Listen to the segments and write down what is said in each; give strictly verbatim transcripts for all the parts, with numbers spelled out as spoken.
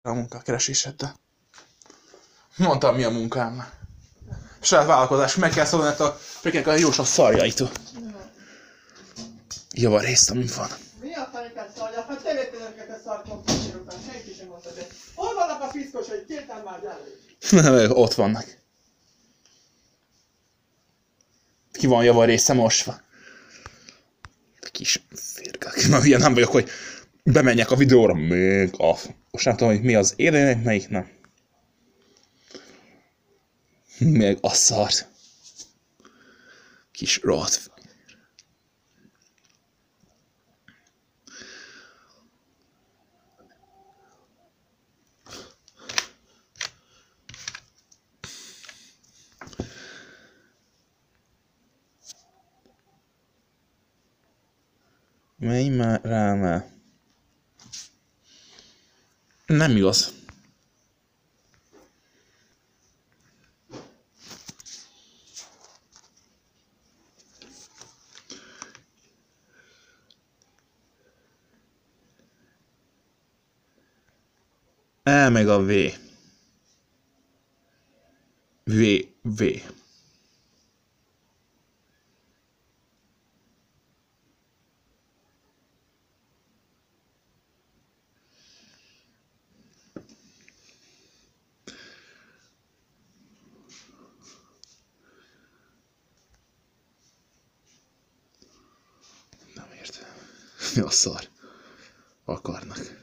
a munkakereséseddel. Mondtam, mi a munkám. Saját vállalkozás, meg kell szólni a frekinek a jósabb szarjaitól. Javarészt, ami van. Mi a fenéket szarja? Hát te vettél őket a szarkon után, senki sem mondta, de hol vannak a piszkosai? Kértem már gyerek. Ott vannak. Ki van javarésze mosva? Kis férgák. Na, ilyen nem vagyok, hogy bemenjek a videóra. Még a... Most nem tudom, hogy mi az élőnek, melyik nem. Még a szar. Kis rohadt. Menj már rá már. Nem igaz. E meg a V. V. V. Nem értem. Mi a szar akarnak?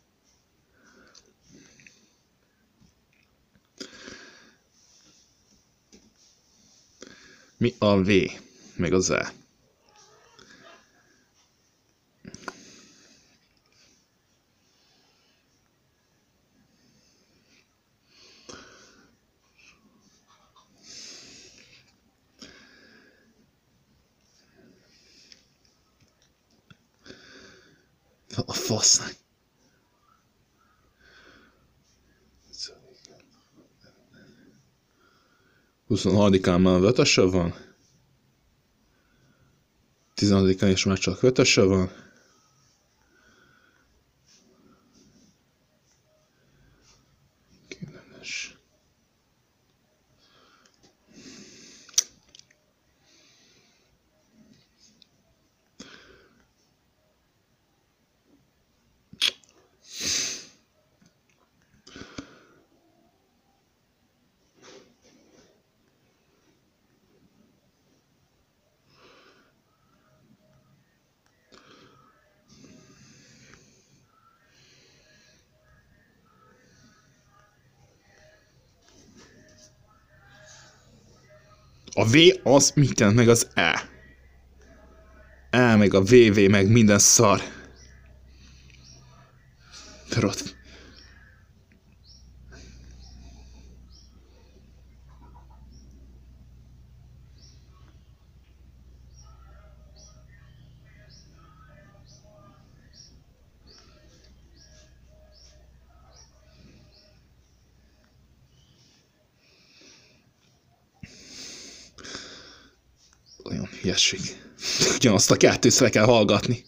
Mi a V, meg az E? A fasznak. huszonharmadikán már ötöse van. tizenhatodikán is már csak ötöse van. Különös. A V az mit jelent, meg az E. E meg a V V meg minden szar. Rot. Olyan hülyeség. Ugyanazt a kettőt le kell hallgatni.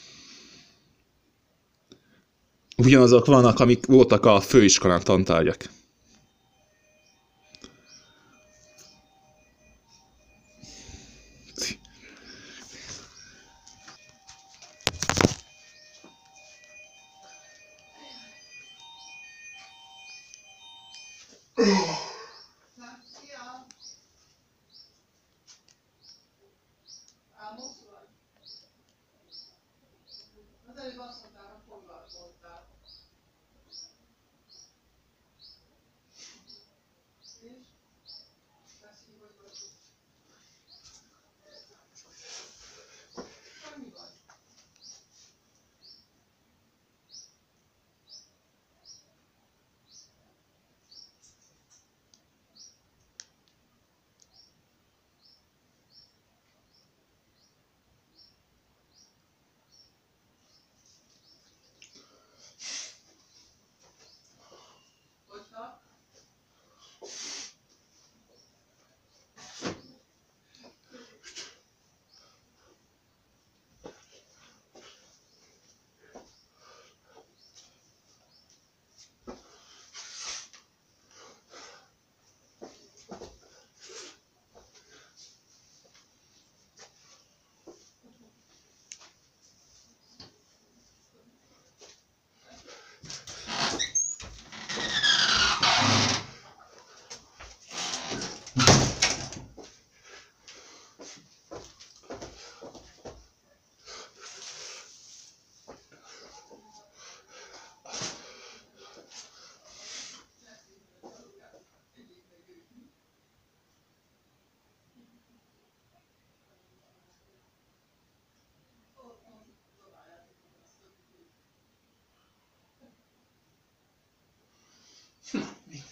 Ugyanazok vannak, amik voltak a főiskolán tantárgyak. Na, mi?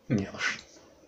Nyilvás.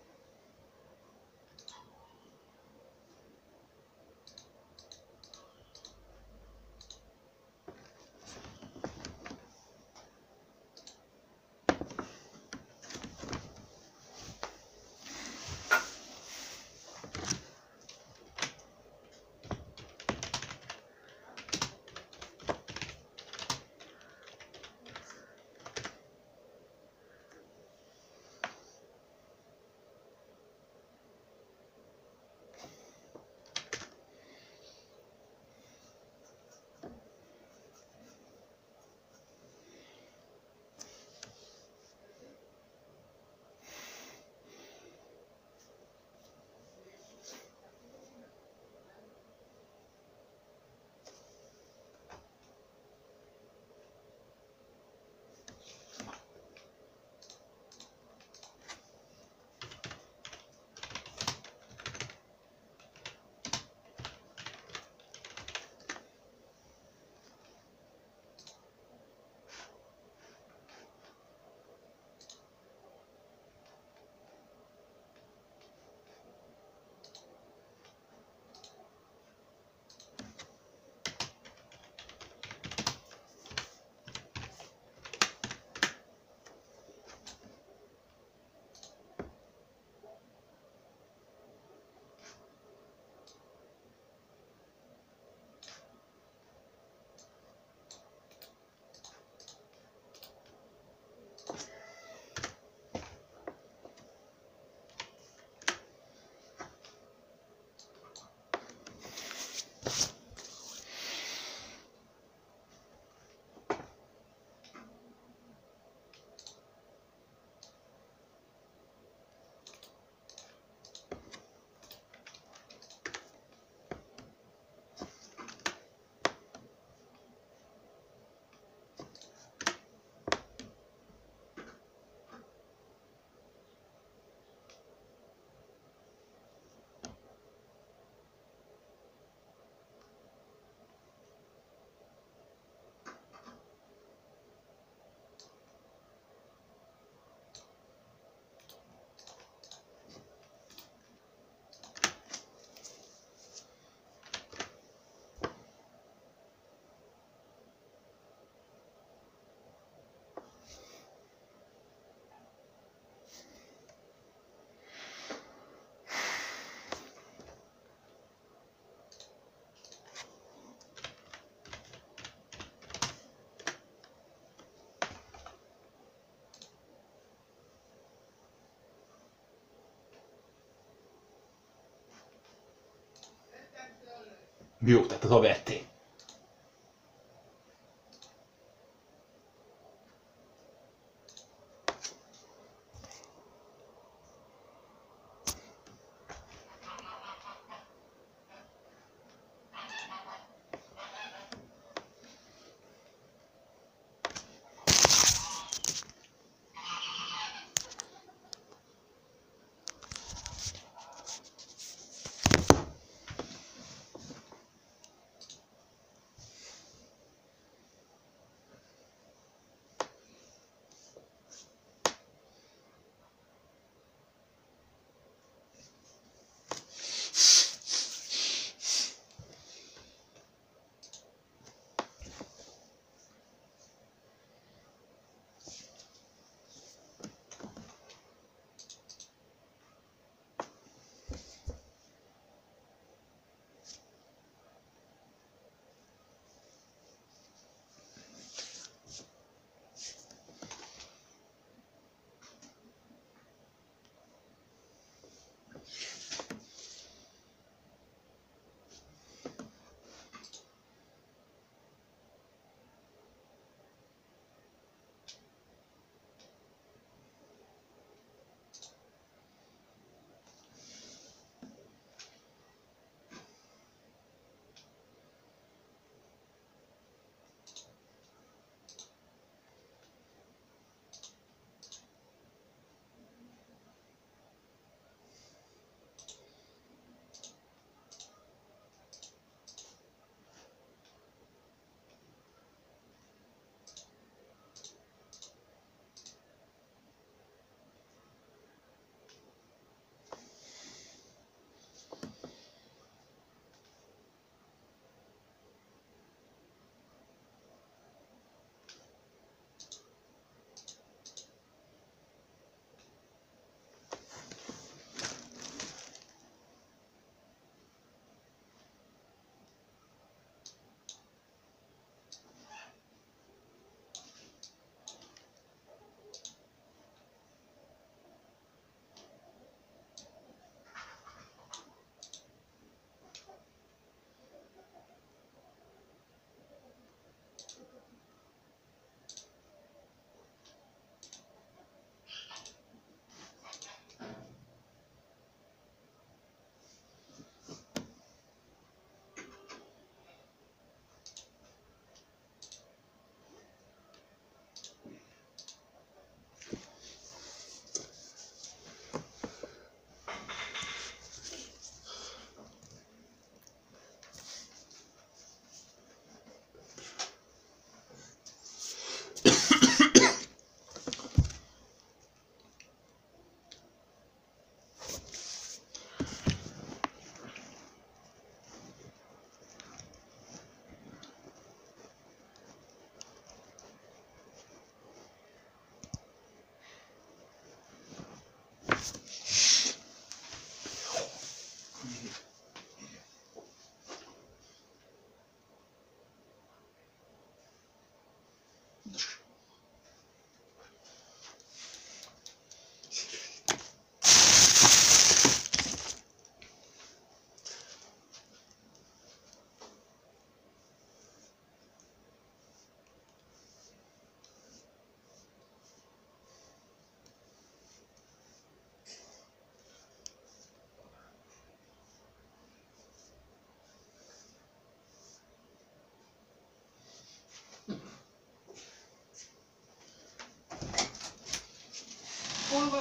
Jó, tehát ha vették.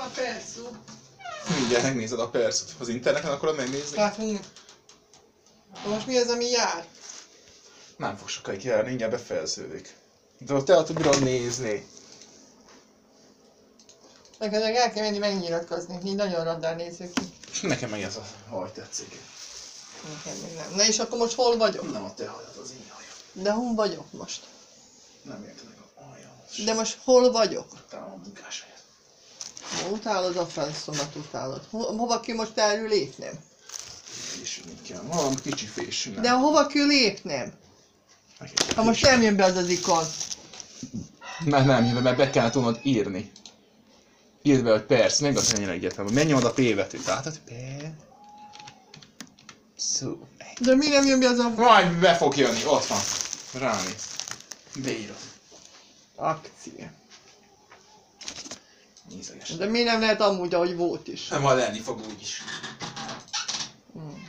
percú. Mindjárt megnézed a percet. Az interneten akarod megnézni? Hát, hm. Most mi az, ami jár? Nem fog sokáig járni, mindjárt befejeződik. De te el tudod nézni. Neked meg el kell menni megnyilatkozni, így nagyon radár néző ki. Nekem meg ez a haj tetszik. Nekem még nem. Na és akkor most hol vagyok? Nem a te hajad, az én hajam. De hol vagyok most? Nem értenek a hajam. De most hol vagyok? Talán a munkás helyet. Utálod a felszomat, utálod. Ho hova kell most erről lépnem? Fésülni kell. Valami kicsi fésülni. De hova kell lépnem? Ha most nem jön be az az ikon. Mert nem jön, mert be kell tudnod írni. Írd be, hogy perc, meg az ennyire egyetlen. Megnyomod a P betűt. Látod? P. Szó. De mi nem jön be az a... Majd be fog jönni, ott van. Rámész. Beírod. Akció. Nézeges. De mi nem lehet amúgy, ahogy volt is? Nem, majd lenni fog úgyis. Hmm.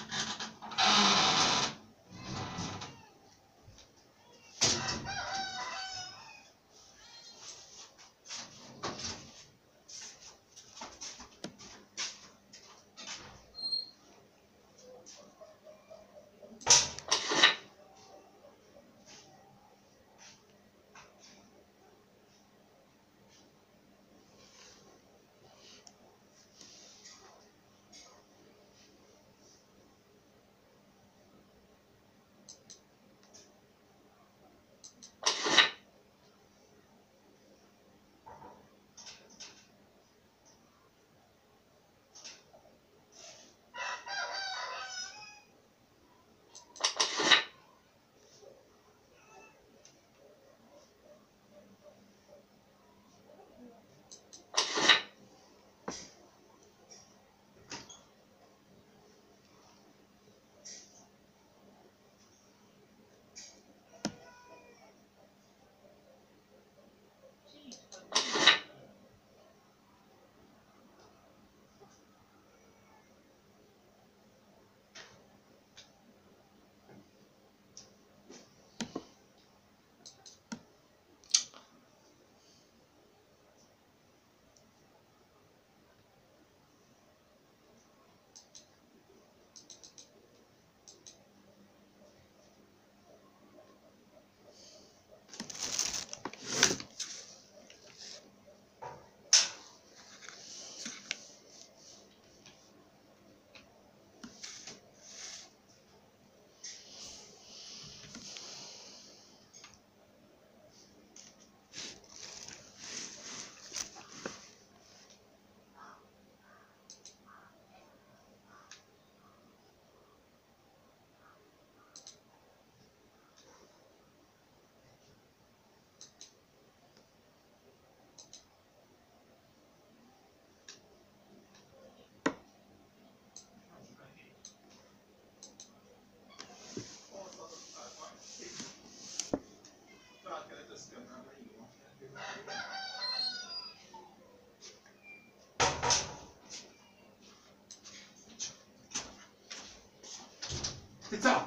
Cica!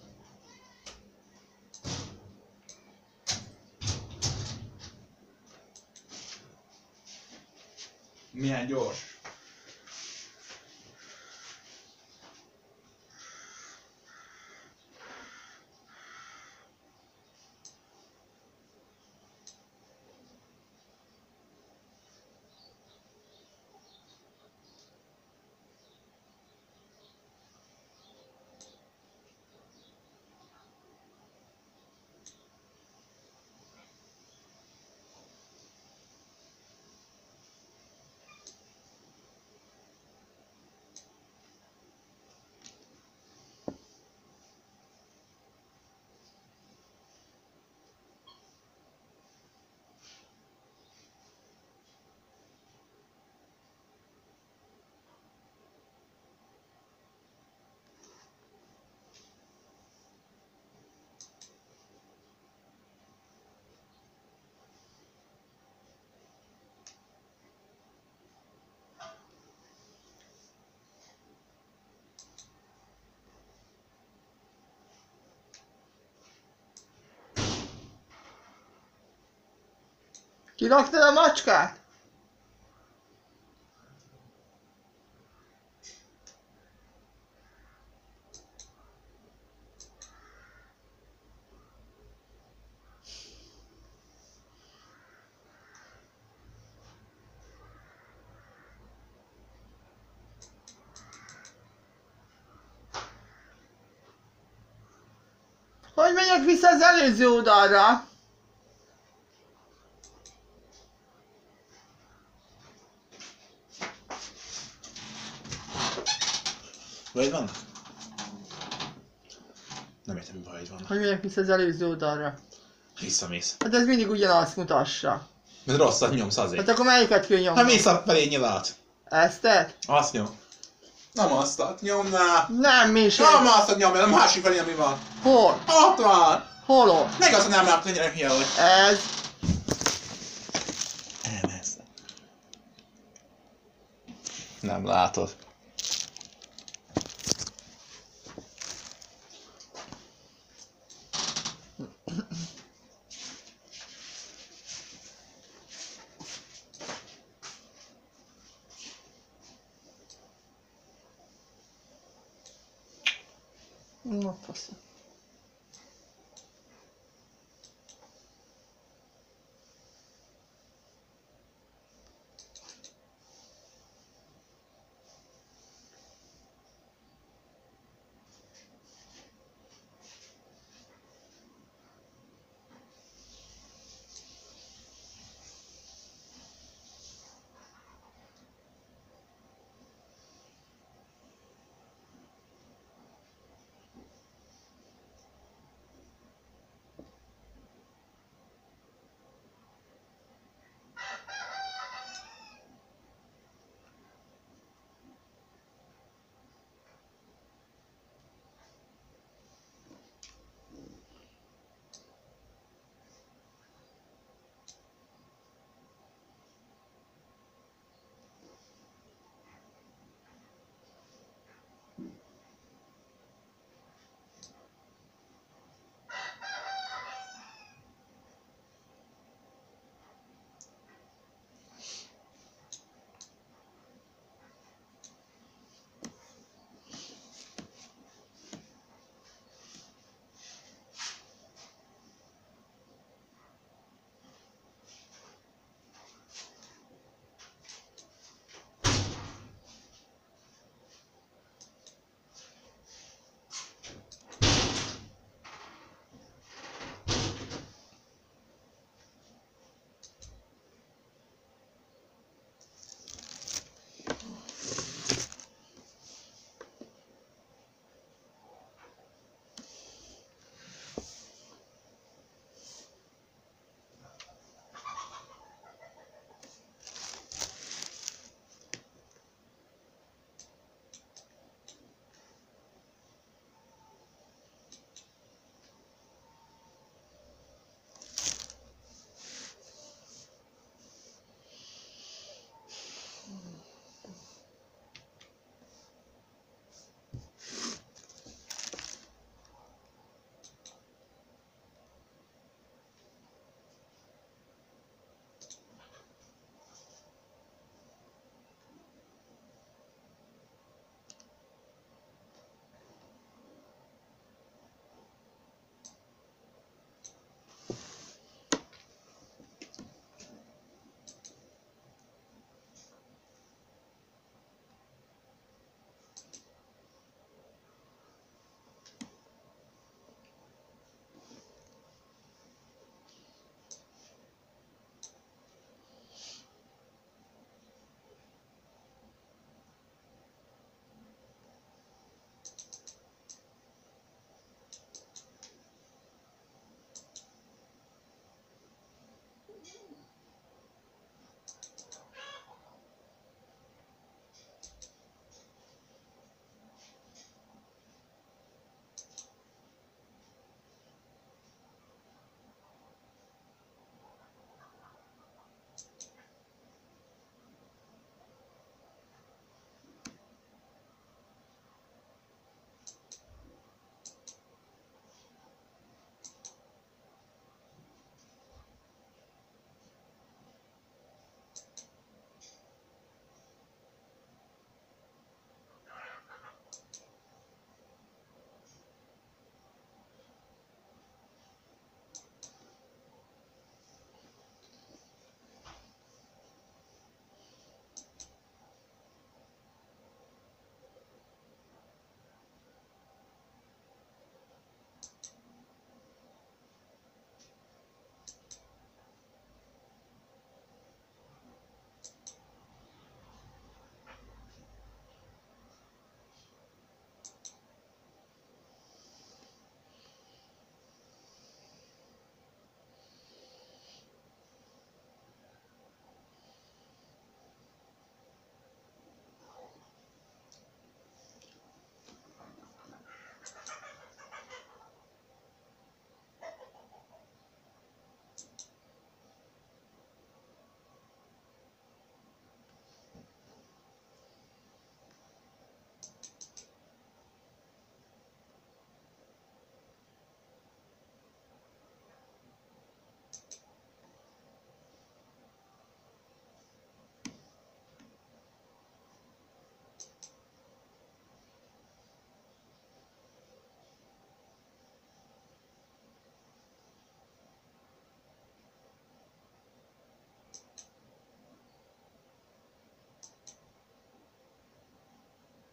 Milyen gyors? Kiraktad a macskát? Hogy megyek vissza az előző oldalra? Vagy vannak? Nem értem, mi baj vannak. Hogy megyek vissza az előző oldalra? Visszamész. Hát ez mindig ugyanazt mutassa. Mert rosszat nyomsz azért. Hát akkor melyiket kell Ha nyomnom? mész a felé nyilat. Eztet? Azt nyom. Nem azt nyomná. Nem, mi sem. Nem azt nyomja, a másik felé, ami van. Hol? Ott van. Hol ott? Meg azt nem látod, hogy gyerek hülye vagy. Ez. Nem ez. Nem látod. Na, fasz.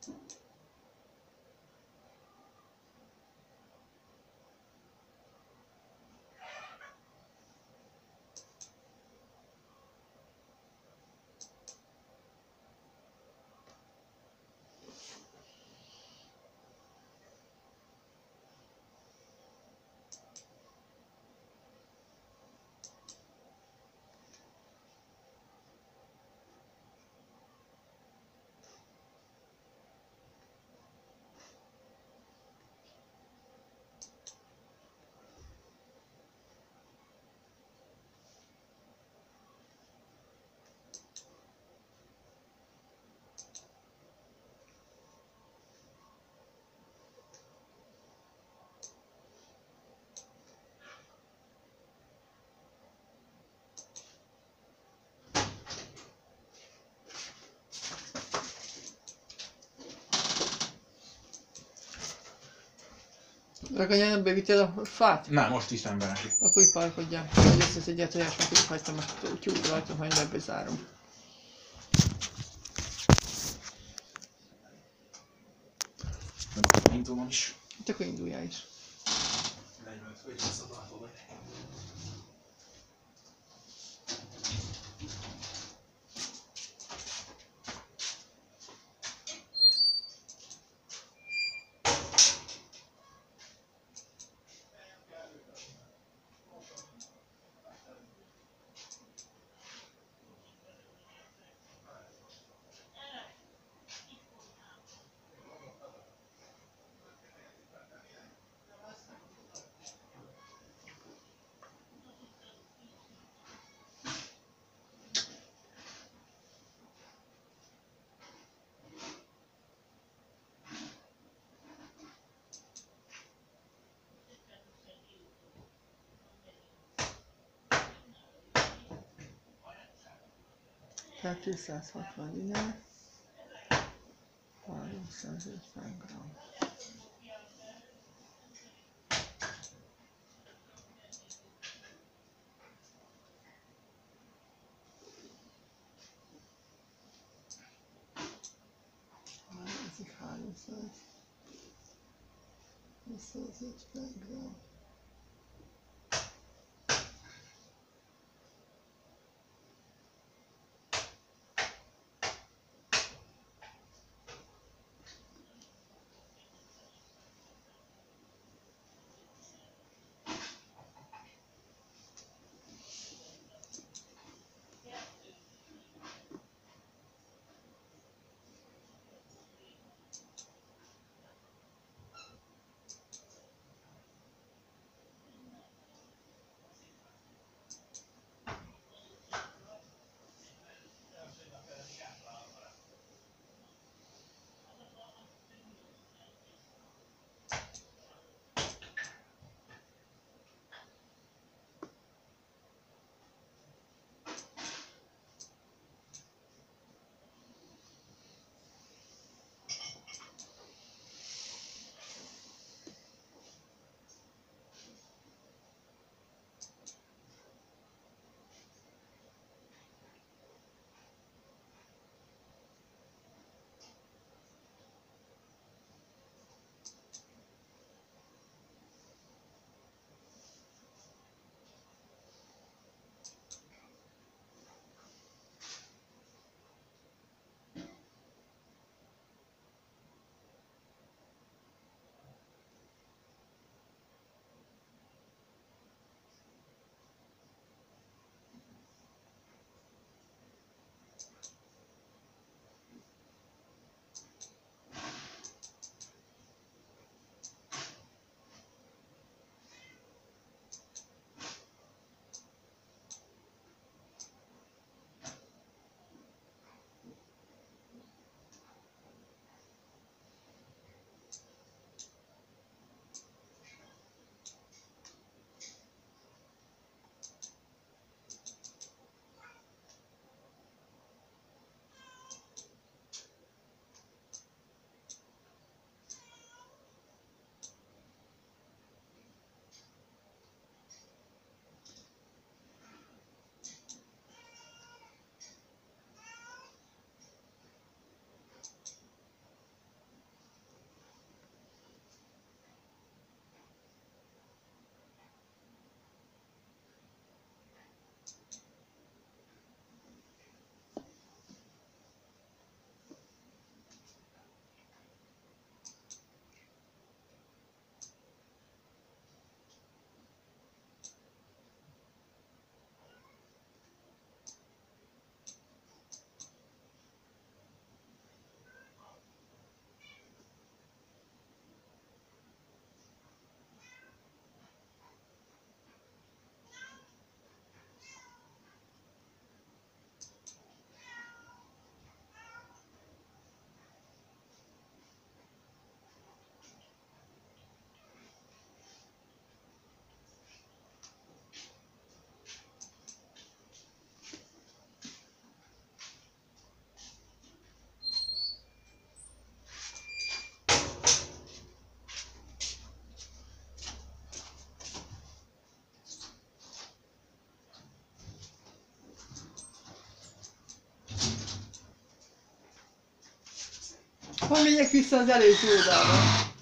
Rakanyán nem bővítél a fát? Nem, most is nem neki. Akkor így parkodjál. Hogy ezt az egyet tojás, mert így hagytam a tyúk rajta, hogy ebbe zárom. Nem indulom is. Hát akkor induljál is. negyvenöt vagy szabadul vagy. Tehát kétszázhatvan dinár. háromszázötven gramm. Ez háromszáz. háromszázötven gramm. Hogy megyek vissza az előző oldalba?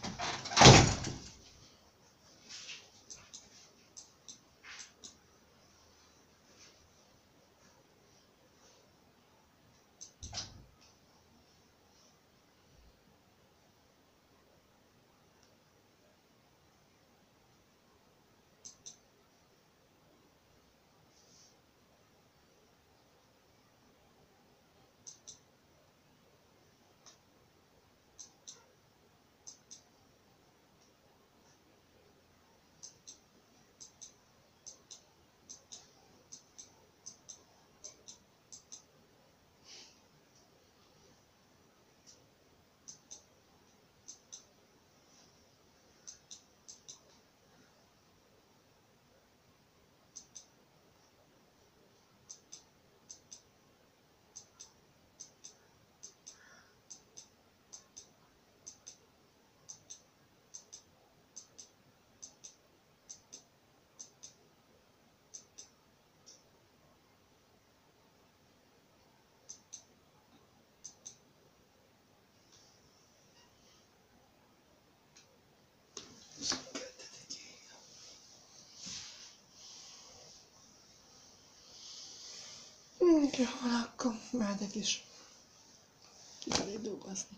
Jó, akkor mehetek is kifelé dolgozni.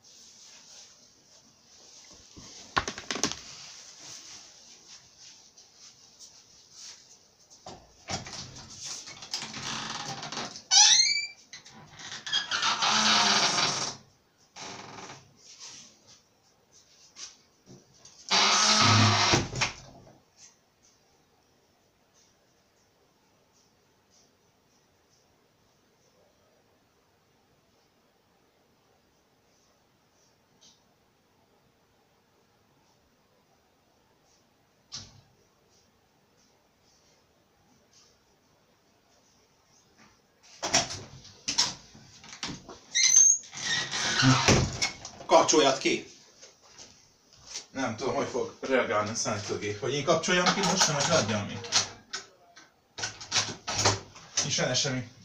Kapcsoljad ki! Nem tudom, hogy fog reagálni a szállítógép. Hogy én kapcsoljam ki most, vagy hagyjam mi? Nincs benne semmi.